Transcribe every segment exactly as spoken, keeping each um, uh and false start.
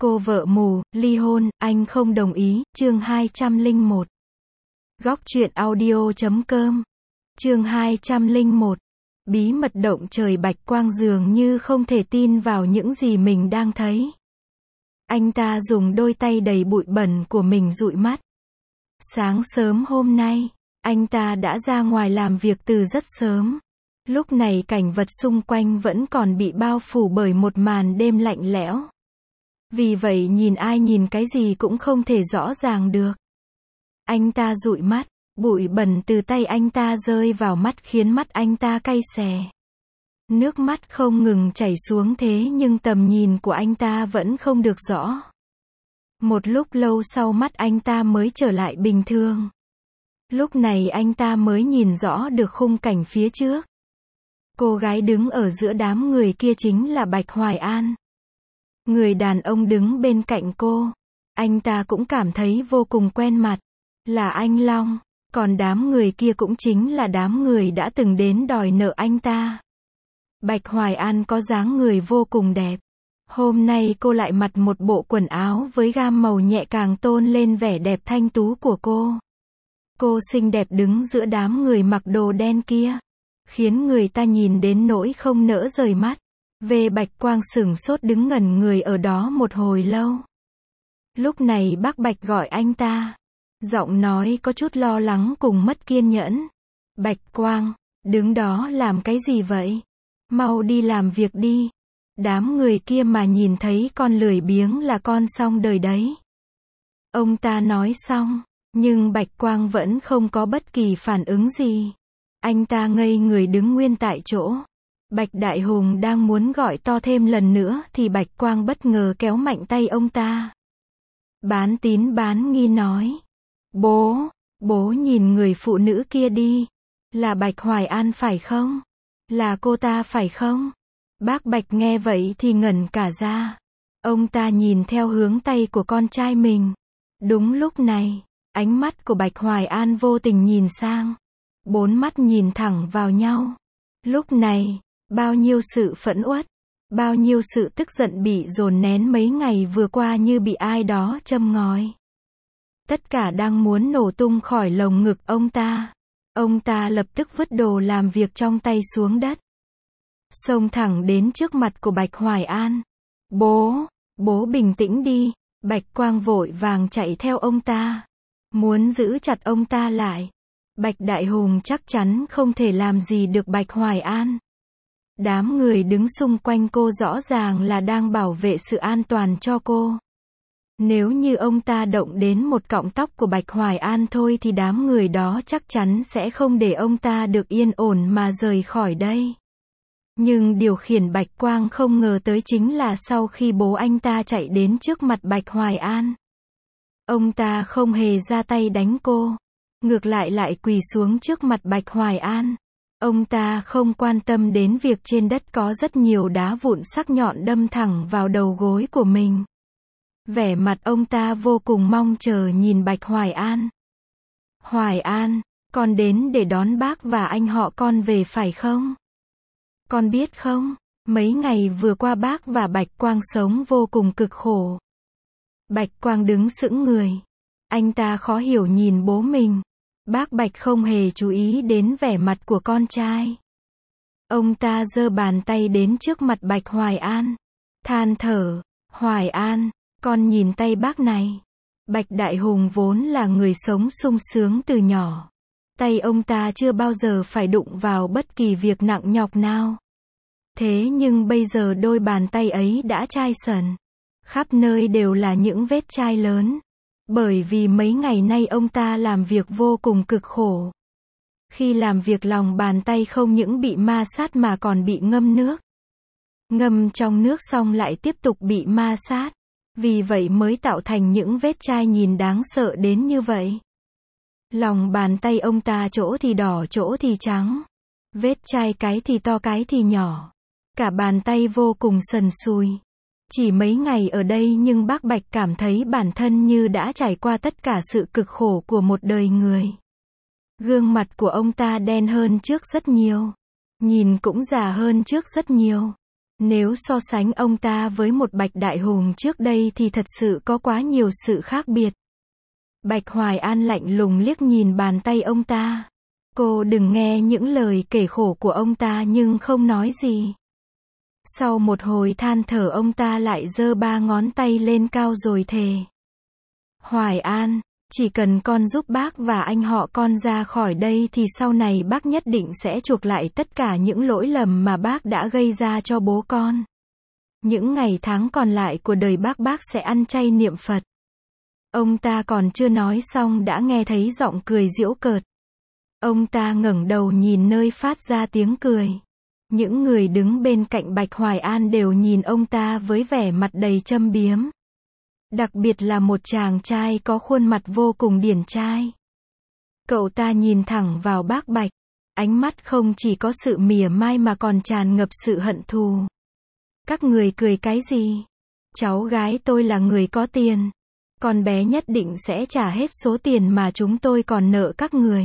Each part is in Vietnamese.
Cô vợ mù, ly hôn, anh không đồng ý, chương hai trăm lẻ một. Góc truyện audio chấm com. Chương hai trăm lẻ một. Bí mật động trời. Bạch Quang dường như không thể tin vào những gì mình đang thấy. Anh ta dùng đôi tay đầy bụi bẩn của mình dụi mắt. Sáng sớm hôm nay, anh ta đã ra ngoài làm việc từ rất sớm. Lúc này cảnh vật xung quanh vẫn còn bị bao phủ bởi một màn đêm lạnh lẽo. Vì vậy nhìn ai nhìn cái gì cũng không thể rõ ràng được. Anh ta dụi mắt, bụi bẩn từ tay anh ta rơi vào mắt khiến mắt anh ta cay xè. Nước mắt không ngừng chảy xuống thế nhưng tầm nhìn của anh ta vẫn không được rõ. Một lúc lâu sau mắt anh ta mới trở lại bình thường. Lúc này anh ta mới nhìn rõ được khung cảnh phía trước. Cô gái đứng ở giữa đám người kia chính là Bạch Hoài An. Người đàn ông đứng bên cạnh cô, anh ta cũng cảm thấy vô cùng quen mặt, là anh Long, còn đám người kia cũng chính là đám người đã từng đến đòi nợ anh ta. Bạch Hoài An có dáng người vô cùng đẹp. Hôm nay cô lại mặc một bộ quần áo với gam màu nhẹ càng tôn lên vẻ đẹp thanh tú của cô. Cô xinh đẹp đứng giữa đám người mặc đồ đen kia, khiến người ta nhìn đến nỗi không nỡ rời mắt. Về Bạch Quang sửng sốt đứng ngẩn người ở đó một hồi lâu. Lúc này bác Bạch gọi anh ta. Giọng nói có chút lo lắng cùng mất kiên nhẫn. Bạch Quang, đứng đó làm cái gì vậy? Mau đi làm việc đi. Đám người kia mà nhìn thấy con lười biếng là con xong đời đấy. Ông ta nói xong, nhưng Bạch Quang vẫn không có bất kỳ phản ứng gì. Anh ta ngây người đứng nguyên tại chỗ. Bạch Đại Hùng đang muốn gọi to thêm lần nữa thì Bạch Quang bất ngờ kéo mạnh tay ông ta. Bán tín bán nghi nói. Bố, bố nhìn người phụ nữ kia đi. Là Bạch Hoài An phải không? Là cô ta phải không? Bác Bạch nghe vậy thì ngẩn cả ra. Ông ta nhìn theo hướng tay của con trai mình. Đúng lúc này, ánh mắt của Bạch Hoài An vô tình nhìn sang. Bốn mắt nhìn thẳng vào nhau. Lúc này, bao nhiêu sự phẫn uất, bao nhiêu sự tức giận bị dồn nén mấy ngày vừa qua như bị ai đó châm ngòi. Tất cả đang muốn nổ tung khỏi lồng ngực ông ta. Ông ta lập tức vứt đồ làm việc trong tay xuống đất. Xông thẳng đến trước mặt của Bạch Hoài An. Bố, bố bình tĩnh đi. Bạch Quang vội vàng chạy theo ông ta. Muốn giữ chặt ông ta lại. Bạch Đại Hùng chắc chắn không thể làm gì được Bạch Hoài An. Đám người đứng xung quanh cô rõ ràng là đang bảo vệ sự an toàn cho cô. Nếu như ông ta động đến một cọng tóc của Bạch Hoài An thôi thì đám người đó chắc chắn sẽ không để ông ta được yên ổn mà rời khỏi đây. Nhưng điều khiến Bạch Quang không ngờ tới chính là sau khi bố anh ta chạy đến trước mặt Bạch Hoài An, ông ta không hề ra tay đánh cô. Ngược lại lại quỳ xuống trước mặt Bạch Hoài An. Ông ta không quan tâm đến việc trên đất có rất nhiều đá vụn sắc nhọn đâm thẳng vào đầu gối của mình. Vẻ mặt ông ta vô cùng mong chờ nhìn Bạch Hoài An. Hoài An, con đến để đón bác và anh họ con về phải không? Con biết không, mấy ngày vừa qua bác và Bạch Quang sống vô cùng cực khổ. Bạch Quang đứng sững người. Anh ta khó hiểu nhìn bố mình. Bác Bạch không hề chú ý đến vẻ mặt của con trai. Ông ta giơ bàn tay đến trước mặt Bạch Hoài An. Than thở, Hoài An, con nhìn tay bác này. Bạch Đại Hùng vốn là người sống sung sướng từ nhỏ. Tay ông ta chưa bao giờ phải đụng vào bất kỳ việc nặng nhọc nào. Thế nhưng bây giờ đôi bàn tay ấy đã chai sần. Khắp nơi đều là những vết chai lớn. Bởi vì mấy ngày nay ông ta làm việc vô cùng cực khổ. Khi làm việc lòng bàn tay không những bị ma sát mà còn bị ngâm nước. Ngâm trong nước xong lại tiếp tục bị ma sát. Vì vậy mới tạo thành những vết chai nhìn đáng sợ đến như vậy. Lòng bàn tay ông ta chỗ thì đỏ chỗ thì trắng. Vết chai cái thì to cái thì nhỏ. Cả bàn tay vô cùng sần sùi. Chỉ mấy ngày ở đây nhưng bác Bạch cảm thấy bản thân như đã trải qua tất cả sự cực khổ của một đời người. Gương mặt của ông ta đen hơn trước rất nhiều. Nhìn cũng già hơn trước rất nhiều. Nếu so sánh ông ta với một Bạch Đại Hùng trước đây thì thật sự có quá nhiều sự khác biệt. Bạch Hoài An lạnh lùng liếc nhìn bàn tay ông ta. Cô đừng nghe những lời kể khổ của ông ta nhưng không nói gì. Sau một hồi than thở ông ta lại giơ ba ngón tay lên cao rồi thề. Hoài An, chỉ cần con giúp bác và anh họ con ra khỏi đây thì sau này bác nhất định sẽ chuộc lại tất cả những lỗi lầm mà bác đã gây ra cho bố con. Những ngày tháng còn lại của đời bác bác sẽ ăn chay niệm Phật. Ông ta còn chưa nói xong đã nghe thấy giọng cười giễu cợt. Ông ta ngẩng đầu nhìn nơi phát ra tiếng cười. Những người đứng bên cạnh Bạch Hoài An đều nhìn ông ta với vẻ mặt đầy châm biếm. Đặc biệt là một chàng trai có khuôn mặt vô cùng điển trai. Cậu ta nhìn thẳng vào bác Bạch. Ánh mắt không chỉ có sự mỉa mai mà còn tràn ngập sự hận thù. Các người cười cái gì? Cháu gái tôi là người có tiền. Con bé nhất định sẽ trả hết số tiền mà chúng tôi còn nợ các người.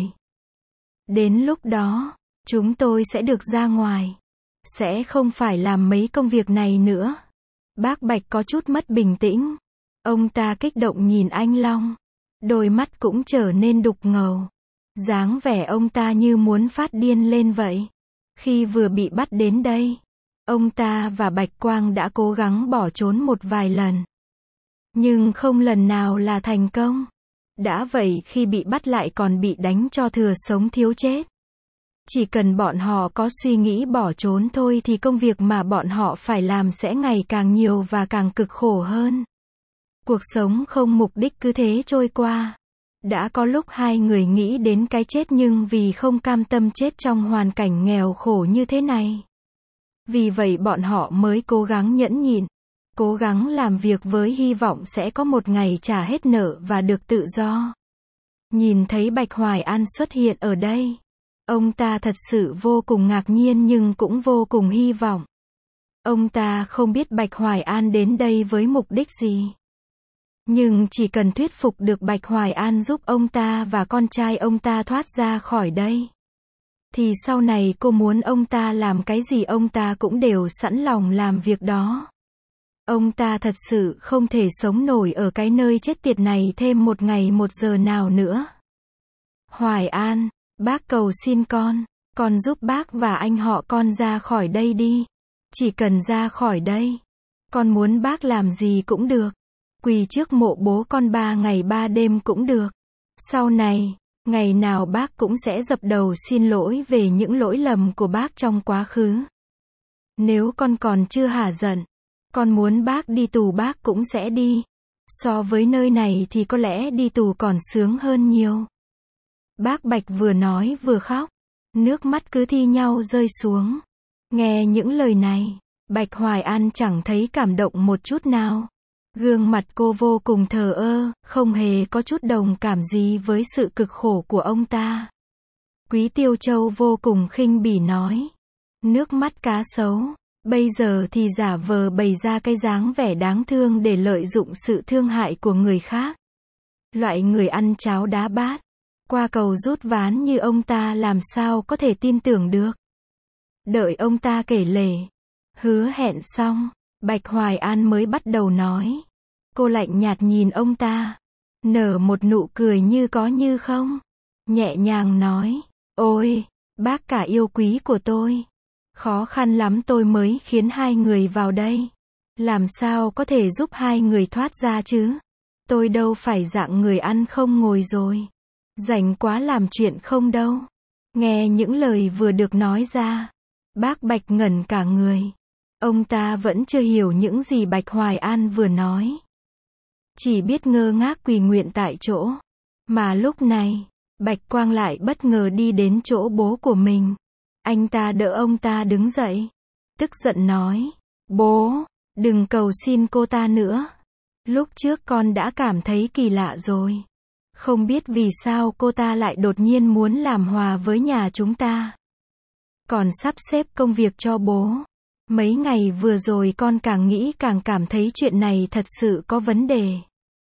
Đến lúc đó, chúng tôi sẽ được ra ngoài. Sẽ không phải làm mấy công việc này nữa. Bác Bạch có chút mất bình tĩnh. Ông ta kích động nhìn anh Long. Đôi mắt cũng trở nên đục ngầu. Dáng vẻ ông ta như muốn phát điên lên vậy. Khi vừa bị bắt đến đây, ông ta và Bạch Quang đã cố gắng bỏ trốn một vài lần. Nhưng không lần nào là thành công. Đã vậy khi bị bắt lại còn bị đánh cho thừa sống thiếu chết. Chỉ cần bọn họ có suy nghĩ bỏ trốn thôi thì công việc mà bọn họ phải làm sẽ ngày càng nhiều và càng cực khổ hơn. Cuộc sống không mục đích cứ thế trôi qua. Đã có lúc hai người nghĩ đến cái chết nhưng vì không cam tâm chết trong hoàn cảnh nghèo khổ như thế này. Vì vậy bọn họ mới cố gắng nhẫn nhịn. Cố gắng làm việc với hy vọng sẽ có một ngày trả hết nợ và được tự do. Nhìn thấy Bạch Hoài An xuất hiện ở đây. Ông ta thật sự vô cùng ngạc nhiên nhưng cũng vô cùng hy vọng. Ông ta không biết Bạch Hoài An đến đây với mục đích gì. Nhưng chỉ cần thuyết phục được Bạch Hoài An giúp ông ta và con trai ông ta thoát ra khỏi đây. Thì sau này cô muốn ông ta làm cái gì ông ta cũng đều sẵn lòng làm việc đó. Ông ta thật sự không thể sống nổi ở cái nơi chết tiệt này thêm một ngày một giờ nào nữa. Hoài An, bác cầu xin con, con giúp bác và anh họ con ra khỏi đây đi. Chỉ cần ra khỏi đây, con muốn bác làm gì cũng được. Quỳ trước mộ bố con ba ngày ba đêm cũng được. Sau này, ngày nào bác cũng sẽ dập đầu xin lỗi về những lỗi lầm của bác trong quá khứ. Nếu con còn chưa hả giận, con muốn bác đi tù bác cũng sẽ đi. So với nơi này thì có lẽ đi tù còn sướng hơn nhiều. Bác Bạch vừa nói vừa khóc. Nước mắt cứ thi nhau rơi xuống. Nghe những lời này, Bạch Hoài An chẳng thấy cảm động một chút nào. Gương mặt cô vô cùng thờ ơ, không hề có chút đồng cảm gì với sự cực khổ của ông ta. Quý Tiêu Châu vô cùng khinh bỉ nói. Nước mắt cá sấu. Bây giờ thì giả vờ bày ra cái dáng vẻ đáng thương để lợi dụng sự thương hại của người khác. Loại người ăn cháo đá bát, qua cầu rút ván như ông ta làm sao có thể tin tưởng được. Đợi ông ta kể lể, hứa hẹn xong, Bạch Hoài An mới bắt đầu nói. Cô lạnh nhạt nhìn ông ta, nở một nụ cười như có như không. Nhẹ nhàng nói, ôi, bác cả yêu quý của tôi. Khó khăn lắm tôi mới khiến hai người vào đây. Làm sao có thể giúp hai người thoát ra chứ? Tôi đâu phải dạng người ăn không ngồi rồi. Rảnh quá làm chuyện không đâu. Nghe những lời vừa được nói ra, bác Bạch ngẩn cả người. Ông ta vẫn chưa hiểu những gì Bạch Hoài An vừa nói. Chỉ biết ngơ ngác quỳ nguyện tại chỗ. Mà lúc này, Bạch Quang lại bất ngờ đi đến chỗ bố của mình. Anh ta đỡ ông ta đứng dậy. Tức giận nói, bố, đừng cầu xin cô ta nữa. Lúc trước con đã cảm thấy kỳ lạ rồi. Không biết vì sao cô ta lại đột nhiên muốn làm hòa với nhà chúng ta. Còn sắp xếp công việc cho bố. Mấy ngày vừa rồi con càng nghĩ càng cảm thấy chuyện này thật sự có vấn đề.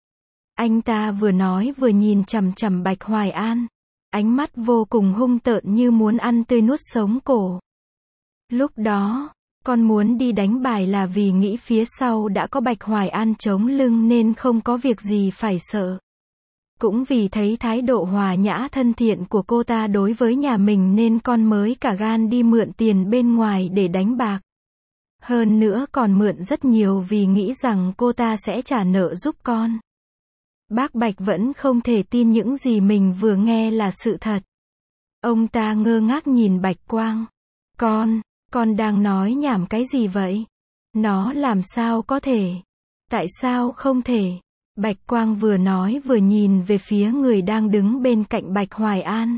Anh ta vừa nói vừa nhìn chằm chằm Bạch Hoài An. Ánh mắt vô cùng hung tợn như muốn ăn tươi nuốt sống cổ. Lúc đó, Con muốn đi đánh bài là vì nghĩ phía sau đã có Bạch Hoài An chống lưng nên không có việc gì phải sợ. Cũng vì thấy thái độ hòa nhã thân thiện của cô ta đối với nhà mình nên con mới cả gan đi mượn tiền bên ngoài để đánh bạc. Hơn nữa còn mượn rất nhiều vì nghĩ rằng cô ta sẽ trả nợ giúp con. Bác Bạch vẫn không thể tin những gì mình vừa nghe là sự thật. Ông ta ngơ ngác nhìn Bạch Quang. Con, con đang nói nhảm cái gì vậy? Nó làm sao có thể? Tại sao không thể? Bạch Quang vừa nói vừa nhìn về phía người đang đứng bên cạnh Bạch Hoài An.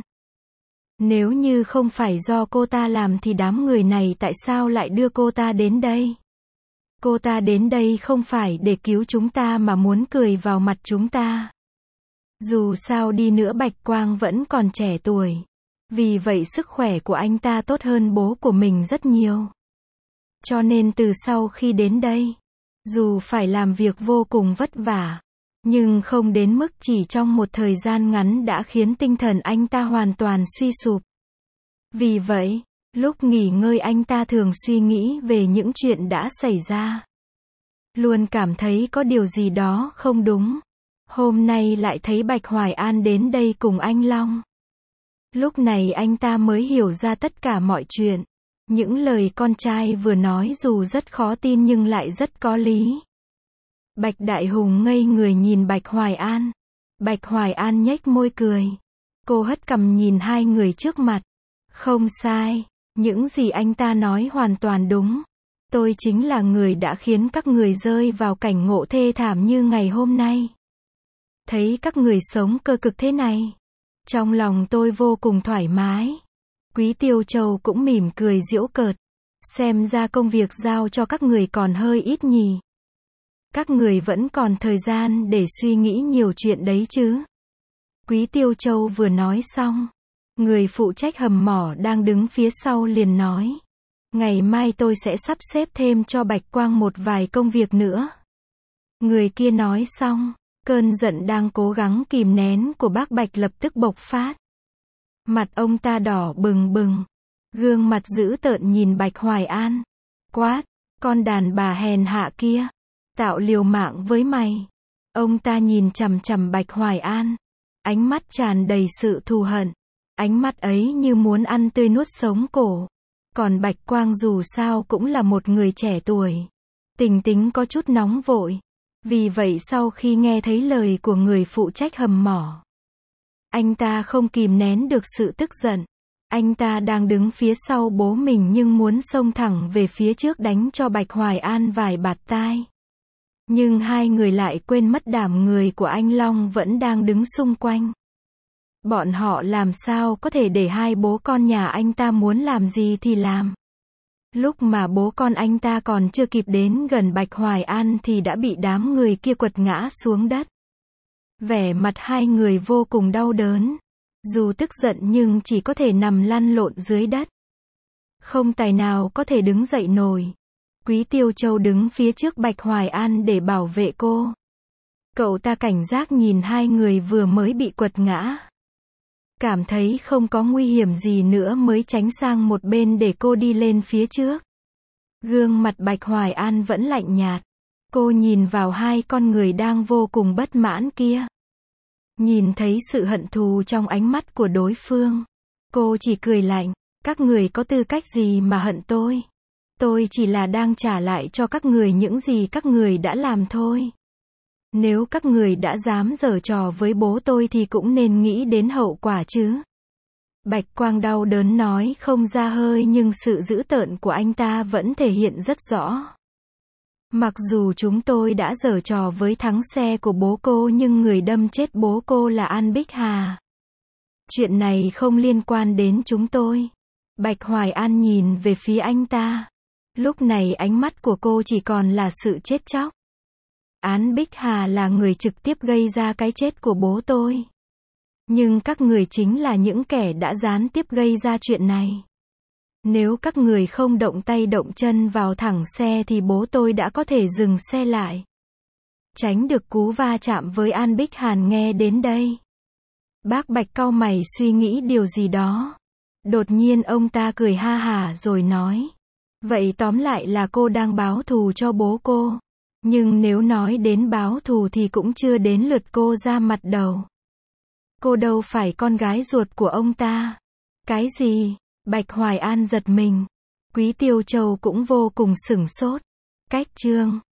Nếu như không phải do cô ta làm thì đám người này tại sao lại đưa cô ta đến đây? Cô ta đến đây không phải để cứu chúng ta mà muốn cười vào mặt chúng ta. Dù sao đi nữa Bạch Quang vẫn còn trẻ tuổi. Vì vậy sức khỏe của anh ta tốt hơn bố của mình rất nhiều. Cho nên từ sau khi đến đây, dù phải làm việc vô cùng vất vả, nhưng không đến mức chỉ trong một thời gian ngắn đã khiến tinh thần anh ta hoàn toàn suy sụp. Vì vậy, lúc nghỉ ngơi anh ta thường suy nghĩ về những chuyện đã xảy ra. Luôn cảm thấy có điều gì đó không đúng. Hôm nay lại thấy Bạch Hoài An đến đây cùng anh Long. Lúc này anh ta mới hiểu ra tất cả mọi chuyện. Những lời con trai vừa nói dù rất khó tin nhưng lại rất có lý. Bạch Đại Hùng ngây người nhìn Bạch Hoài An. Bạch Hoài An nhếch môi cười. Cô hất cằm nhìn hai người trước mặt. Không sai, những gì anh ta nói hoàn toàn đúng. Tôi chính là người đã khiến các người rơi vào cảnh ngộ thê thảm như ngày hôm nay. Thấy các người sống cơ cực thế này, trong lòng tôi vô cùng thoải mái. Quý Tiêu Châu cũng mỉm cười giễu cợt. Xem ra công việc giao cho các người còn hơi ít nhỉ. Các người vẫn còn thời gian để suy nghĩ nhiều chuyện đấy chứ. Quý Tiêu Châu vừa nói xong, người phụ trách hầm mỏ đang đứng phía sau liền nói. Ngày mai tôi sẽ sắp xếp thêm cho Bạch Quang một vài công việc nữa. Người kia nói xong, cơn giận đang cố gắng kìm nén của bác Bạch lập tức bộc phát. Mặt ông ta đỏ bừng bừng, gương mặt dữ tợn nhìn Bạch Hoài An. Quát, con đàn bà hèn hạ kia, tạo liều mạng với mày. Ông ta nhìn chằm chằm Bạch Hoài An, ánh mắt tràn đầy sự thù hận. Ánh mắt ấy như muốn ăn tươi nuốt sống cổ. Còn Bạch Quang dù sao cũng là một người trẻ tuổi. Tình tính có chút nóng vội. Vì vậy sau khi nghe thấy lời của người phụ trách hầm mỏ, anh ta không kìm nén được sự tức giận. Anh ta đang đứng phía sau bố mình nhưng muốn xông thẳng về phía trước đánh cho Bạch Hoài An vài bạt tai. Nhưng hai người lại quên mất đảm người của anh Long vẫn đang đứng xung quanh. Bọn họ làm sao có thể để hai bố con nhà anh ta muốn làm gì thì làm. Lúc mà bố con anh ta còn chưa kịp đến gần Bạch Hoài An thì đã bị đám người kia quật ngã xuống đất. Vẻ mặt hai người vô cùng đau đớn. Dù tức giận nhưng chỉ có thể nằm lăn lộn dưới đất. Không tài nào có thể đứng dậy nổi. Quý Tiêu Châu đứng phía trước Bạch Hoài An để bảo vệ cô. Cậu ta cảnh giác nhìn hai người vừa mới bị quật ngã. Cảm thấy không có nguy hiểm gì nữa mới tránh sang một bên để cô đi lên phía trước. Gương mặt Bạch Hoài An vẫn lạnh nhạt. Cô nhìn vào hai con người đang vô cùng bất mãn kia. Nhìn thấy sự hận thù trong ánh mắt của đối phương. Cô chỉ cười lạnh. Các người có tư cách gì mà hận tôi? Tôi chỉ là đang trả lại cho các người những gì các người đã làm thôi. Nếu các người đã dám giở trò với bố tôi thì cũng nên nghĩ đến hậu quả chứ. Bạch Quang đau đớn nói không ra hơi nhưng sự dữ tợn của anh ta vẫn thể hiện rất rõ. Mặc dù chúng tôi đã giở trò với thắng xe của bố cô nhưng người đâm chết bố cô là An Bích Hà. Chuyện này không liên quan đến chúng tôi. Bạch Hoài An nhìn về phía anh ta. Lúc này ánh mắt của cô chỉ còn là sự chết chóc. An Bích Hà là người trực tiếp gây ra cái chết của bố tôi. Nhưng các người chính là những kẻ đã gián tiếp gây ra chuyện này. Nếu các người không động tay động chân vào thẳng xe thì bố tôi đã có thể dừng xe lại. Tránh được cú va chạm với An Bích Hàn. Nghe đến đây, bác Bạch cau mày suy nghĩ điều gì đó. Đột nhiên ông ta cười ha hả rồi nói. Vậy tóm lại là cô đang báo thù cho bố cô. Nhưng nếu nói đến báo thù thì cũng chưa đến lượt cô ra mặt đầu. Cô đâu phải con gái ruột của ông ta. Cái gì? Bạch Hoài An giật mình. Quý Tiêu Châu cũng vô cùng sửng sốt. Cách chương